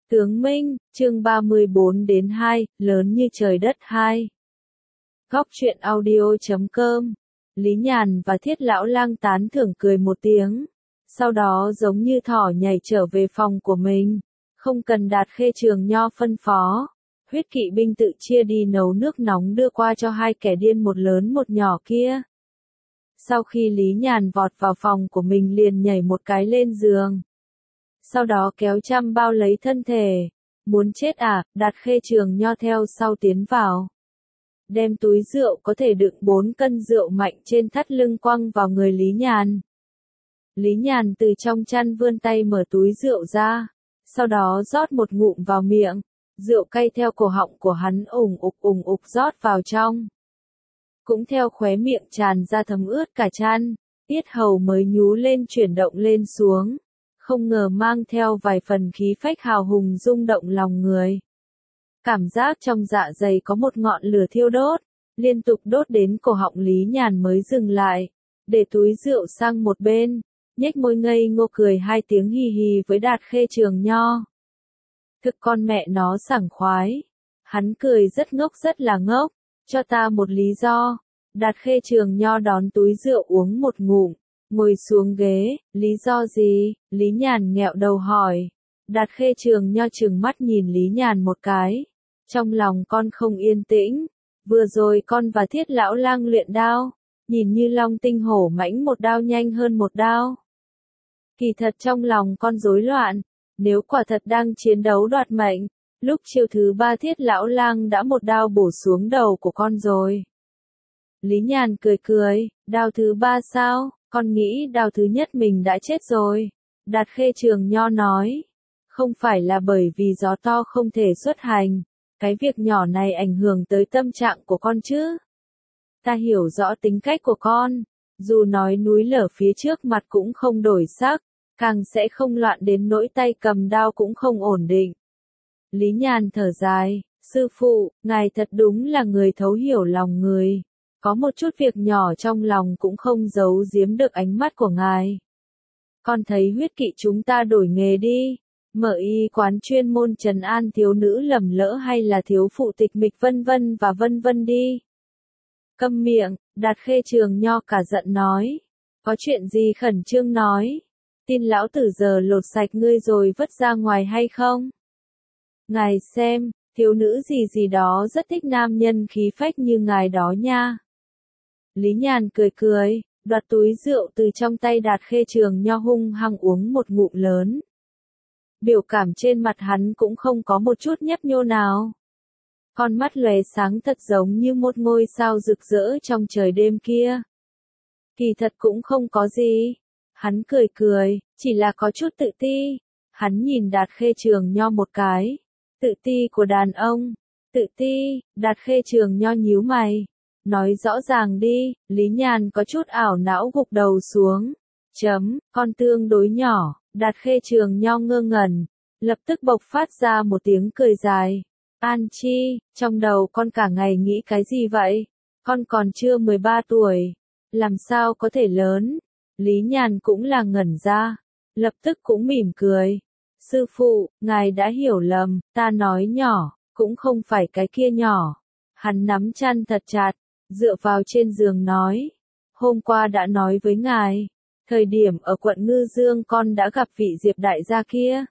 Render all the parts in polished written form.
Tướng Minh, chương 34 đến 2, lớn như trời đất 2. Góc truyện audio.com. Lý Nhàn và Thiết Lão Lang tán thưởng cười một tiếng. Sau đó giống như thỏ nhảy trở về phòng của mình. Không cần Đạt Khê Trường Nho phân phó. Huyết kỵ binh tự chia đi nấu nước nóng đưa qua cho hai kẻ điên một lớn một nhỏ kia. Sau khi Lý Nhàn vọt vào phòng của mình liền nhảy một cái lên giường. Sau đó kéo chăn bao lấy thân thể. Muốn chết à, Đạt Khê Trường Nho theo sau tiến vào. Đem túi rượu có thể đựng 4 cân rượu mạnh trên thắt lưng quăng vào người Lý Nhàn. Lý Nhàn từ trong chăn vươn tay mở túi rượu ra. Sau đó rót một ngụm vào miệng. Rượu cay theo cổ họng của hắn ủng ục rót vào trong. Cũng theo khóe miệng tràn ra thấm ướt cả chăn. Yết hầu mới nhú lên chuyển động lên xuống. Không ngờ mang theo vài phần khí phách hào hùng rung động lòng người. Cảm giác trong dạ dày có một ngọn lửa thiêu đốt, liên tục đốt đến cổ họng Lý Nhàn mới dừng lại, để túi rượu sang một bên, nhếch môi ngây ngô cười hai tiếng hì hì với Đạt Khê Trường Nho. Thực con mẹ nó sảng khoái. Hắn cười rất ngốc rất là ngốc, cho ta một lý do. Đạt Khê Trường Nho đón túi rượu uống một ngụm. Ngồi xuống ghế, lý do gì? Lý Nhàn nghẹo đầu hỏi. Đạt Khê Trường Nho trừng mắt nhìn Lý Nhàn một cái. Trong lòng con không yên tĩnh. Vừa rồi con và Thiết Lão Lang luyện đao. Nhìn như long tinh hổ mãnh một đao nhanh hơn một đao. Kỳ thật trong lòng con rối loạn. Nếu quả thật đang chiến đấu đoạt mệnh, lúc chiêu thứ 3 Thiết Lão Lang đã một đao bổ xuống đầu của con rồi. Lý Nhàn cười cười, đao thứ 3 sao? Con nghĩ đao thứ nhất mình đã chết rồi. Đạt Khê Trường Nho nói. Không phải là bởi vì gió to không thể xuất hành. Cái việc nhỏ này ảnh hưởng tới tâm trạng của con chứ. Ta hiểu rõ tính cách của con. Dù nói núi lở phía trước mặt cũng không đổi sắc. Càng sẽ không loạn đến nỗi tay cầm đao cũng không ổn định. Lý Nhàn thở dài. Sư phụ, ngài thật đúng là người thấu hiểu lòng người. Có một chút việc nhỏ trong lòng cũng không giấu giếm được ánh mắt của ngài. Con thấy huyết kỵ chúng ta đổi nghề đi. Mở y quán chuyên môn trấn an thiếu nữ lầm lỡ hay là thiếu phụ tịch mịch vân vân đi. Câm miệng, Đạt Khê Trường Nho cả giận nói. Có chuyện gì khẩn trương nói. Tin lão tử giờ lột sạch ngươi rồi vứt ra ngoài hay không? Ngài xem, thiếu nữ gì đó rất thích nam nhân khí phách như ngài đó nha. Lý Nhàn cười cười, đoạt túi rượu từ trong tay Đạt Khê Trường Nho hung hăng uống một ngụm lớn. Biểu cảm trên mặt hắn cũng không có một chút nhấp nhô nào. Con mắt lóe sáng thật giống như một ngôi sao rực rỡ trong trời đêm kia. Kỳ thật cũng không có gì. Hắn cười cười, chỉ là có chút tự ti. Hắn nhìn Đạt Khê Trường Nho một cái. Tự ti của đàn ông. Tự ti, Đạt Khê Trường Nho nhíu mày. Nói rõ ràng đi, Lý Nhàn có chút ảo não gục đầu xuống. Con tương đối nhỏ, Đạt Khê Trường Nho ngơ ngẩn. Lập tức bộc phát ra một tiếng cười dài. An Chi, trong đầu con cả ngày nghĩ cái gì vậy? Con còn chưa 13 tuổi. Làm sao có thể lớn? Lý Nhàn cũng là ngẩn ra. Lập tức cũng mỉm cười. Sư phụ, ngài đã hiểu lầm, ta nói nhỏ, cũng không phải cái kia nhỏ. Hắn nắm chăn thật chặt, dựa vào trên giường nói. Hôm qua đã nói với ngài, thời điểm ở quận Ngư Dương con đã gặp vị Diệp đại gia kia.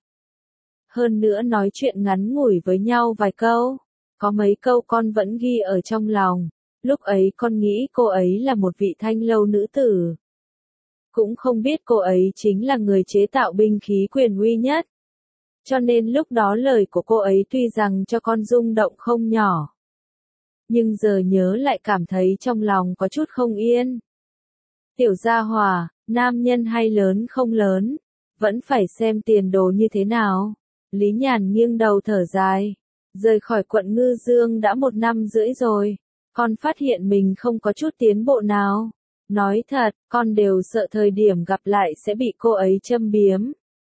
Hơn nữa nói chuyện ngắn ngủi với nhau vài câu. Có mấy câu con vẫn ghi ở trong lòng. Lúc ấy con nghĩ cô ấy là một vị thanh lâu nữ tử. Cũng không biết cô ấy chính là người chế tạo binh khí quyền uy nhất. Cho nên lúc đó lời của cô ấy tuy rằng cho con rung động không nhỏ. Nhưng giờ nhớ lại cảm thấy trong lòng có chút không yên. Tiểu gia hỏa, nam nhân hay lớn không lớn, vẫn phải xem tiền đồ như thế nào. Lý Nhàn nghiêng đầu thở dài. Rời khỏi quận Ngư Dương đã 1 năm rưỡi rồi. Con phát hiện mình không có chút tiến bộ nào. Nói thật, con đều sợ thời điểm gặp lại sẽ bị cô ấy châm biếm.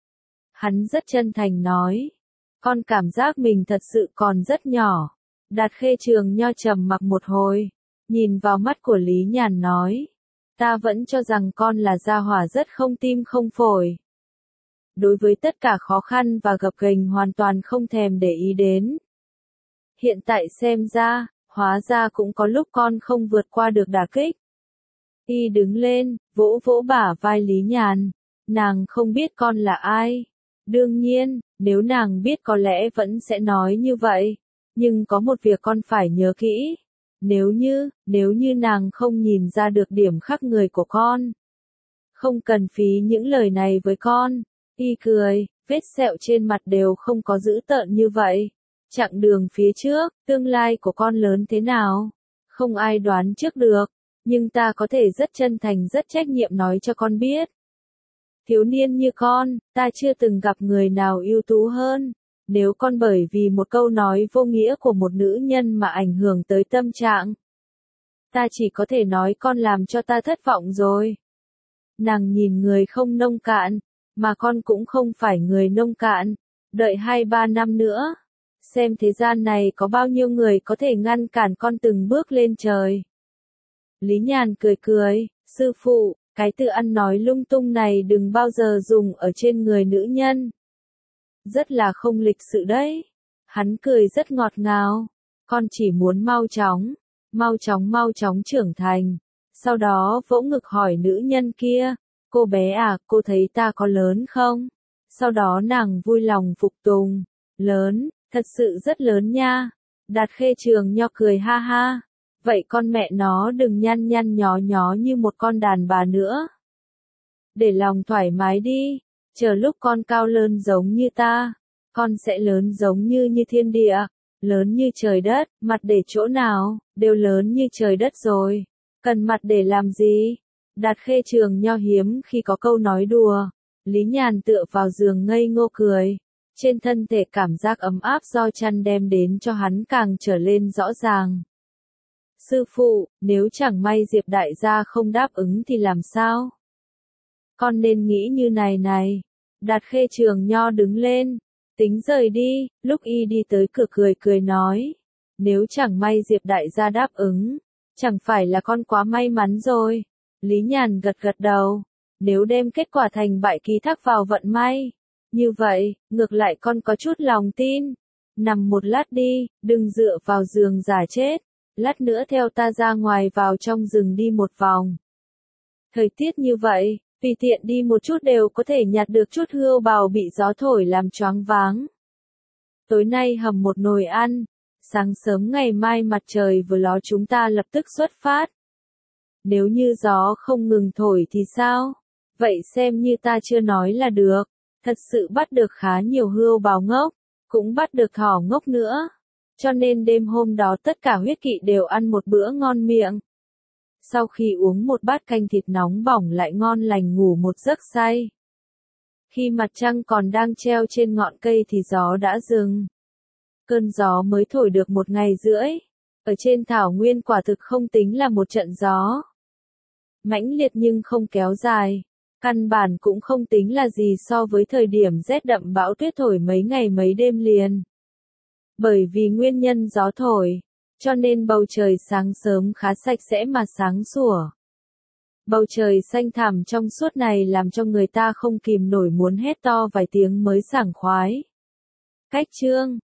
Hắn rất chân thành nói. Con cảm giác mình thật sự còn rất nhỏ. Đạt Khê Trường Nho trầm mặc một hồi. Nhìn vào mắt của Lý Nhàn nói. Ta vẫn cho rằng con là gia hỏa rất không tim không phổi. đối với tất cả khó khăn và gập ghềnh hoàn toàn không thèm để ý đến. Hiện tại xem ra, hóa ra cũng có lúc con không vượt qua được đả kích. Y đứng lên, vỗ vỗ bả vai Lý Nhàn. Nàng không biết con là ai. Đương nhiên, nếu nàng biết có lẽ vẫn sẽ nói như vậy. Nhưng có một việc con phải nhớ kỹ. Nếu như nàng không nhìn ra được điểm khác người của con. Không cần phí những lời này với con. Y cười, vết sẹo trên mặt đều không có dữ tợn như vậy. Chặng đường phía trước, tương lai của con lớn thế nào? Không ai đoán trước được. Nhưng ta có thể rất chân thành rất trách nhiệm nói cho con biết. Thiếu niên như con, ta chưa từng gặp người nào ưu tú hơn. Nếu con bởi vì một câu nói vô nghĩa của một nữ nhân mà ảnh hưởng tới tâm trạng, ta chỉ có thể nói con làm cho ta thất vọng rồi. Nàng nhìn người không nông cạn, mà con cũng không phải người nông cạn. Đợi 2-3 năm nữa, xem thế gian này có bao nhiêu người có thể ngăn cản con từng bước lên trời. Lý Nhàn cười cười, sư phụ, cái từ ăn nói lung tung này đừng bao giờ dùng ở trên người nữ nhân. Rất là không lịch sự đấy. Hắn cười rất ngọt ngào. Con chỉ muốn mau chóng trưởng thành. Sau đó vỗ ngực hỏi nữ nhân kia, cô bé à, cô thấy ta có lớn không? Sau đó nàng vui lòng phục tùng, lớn, thật sự rất lớn nha. Đạt Khê Trường Nho cười ha ha. Vậy con mẹ nó đừng nhăn nhăn nhó nhó như một con đàn bà nữa. Để lòng thoải mái đi, chờ lúc con cao lớn giống như ta, con sẽ lớn giống như thiên địa, lớn như trời đất, mặt để chỗ nào, đều lớn như trời đất rồi, cần mặt để làm gì? Đạt Khê Trường Nho hiếm khi có câu nói đùa. Lý Nhàn tựa vào giường ngây ngô cười, trên thân thể cảm giác ấm áp do chăn đem đến cho hắn càng trở lên rõ ràng. Sư phụ, nếu chẳng may Diệp đại gia không đáp ứng thì làm sao? Con nên nghĩ như này. Đạt Khê Trường Nho đứng lên, tính rời đi, lúc y đi tới cửa cười nói. Nếu chẳng may Diệp đại gia đáp ứng, chẳng phải là con quá may mắn rồi. Lý Nhàn gật đầu, nếu đem kết quả thành bại ký thác vào vận may. Như vậy, ngược lại con có chút lòng tin. Nằm một lát đi, đừng dựa vào giường giả chết. Lát nữa theo ta ra ngoài vào trong rừng đi một vòng. Thời tiết như vậy, tùy tiện đi một chút đều có thể nhặt được chút hươu bào bị gió thổi làm choáng váng. Tối nay hầm một nồi ăn, sáng sớm ngày mai mặt trời vừa ló chúng ta lập tức xuất phát. Nếu như gió không ngừng thổi thì sao? Vậy xem như ta chưa nói là được. Thật sự bắt được khá nhiều hươu bào ngốc, cũng bắt được thỏ ngốc nữa. Cho nên đêm hôm đó tất cả huyết kỵ đều ăn một bữa ngon miệng. Sau khi uống một bát canh thịt nóng bỏng lại ngon lành ngủ một giấc say. Khi mặt trăng còn đang treo trên ngọn cây thì gió đã dừng. Cơn gió mới thổi được 1 ngày rưỡi. Ở trên thảo nguyên quả thực không tính là một trận gió. Mãnh liệt nhưng không kéo dài. Căn bản cũng không tính là gì so với thời điểm rét đậm bão tuyết thổi mấy ngày mấy đêm liền. Bởi vì nguyên nhân gió thổi, cho nên bầu trời sáng sớm khá sạch sẽ mà sáng sủa. Bầu trời xanh thẳm trong suốt này làm cho người ta không kìm nổi muốn hét to vài tiếng mới sảng khoái. Cách chương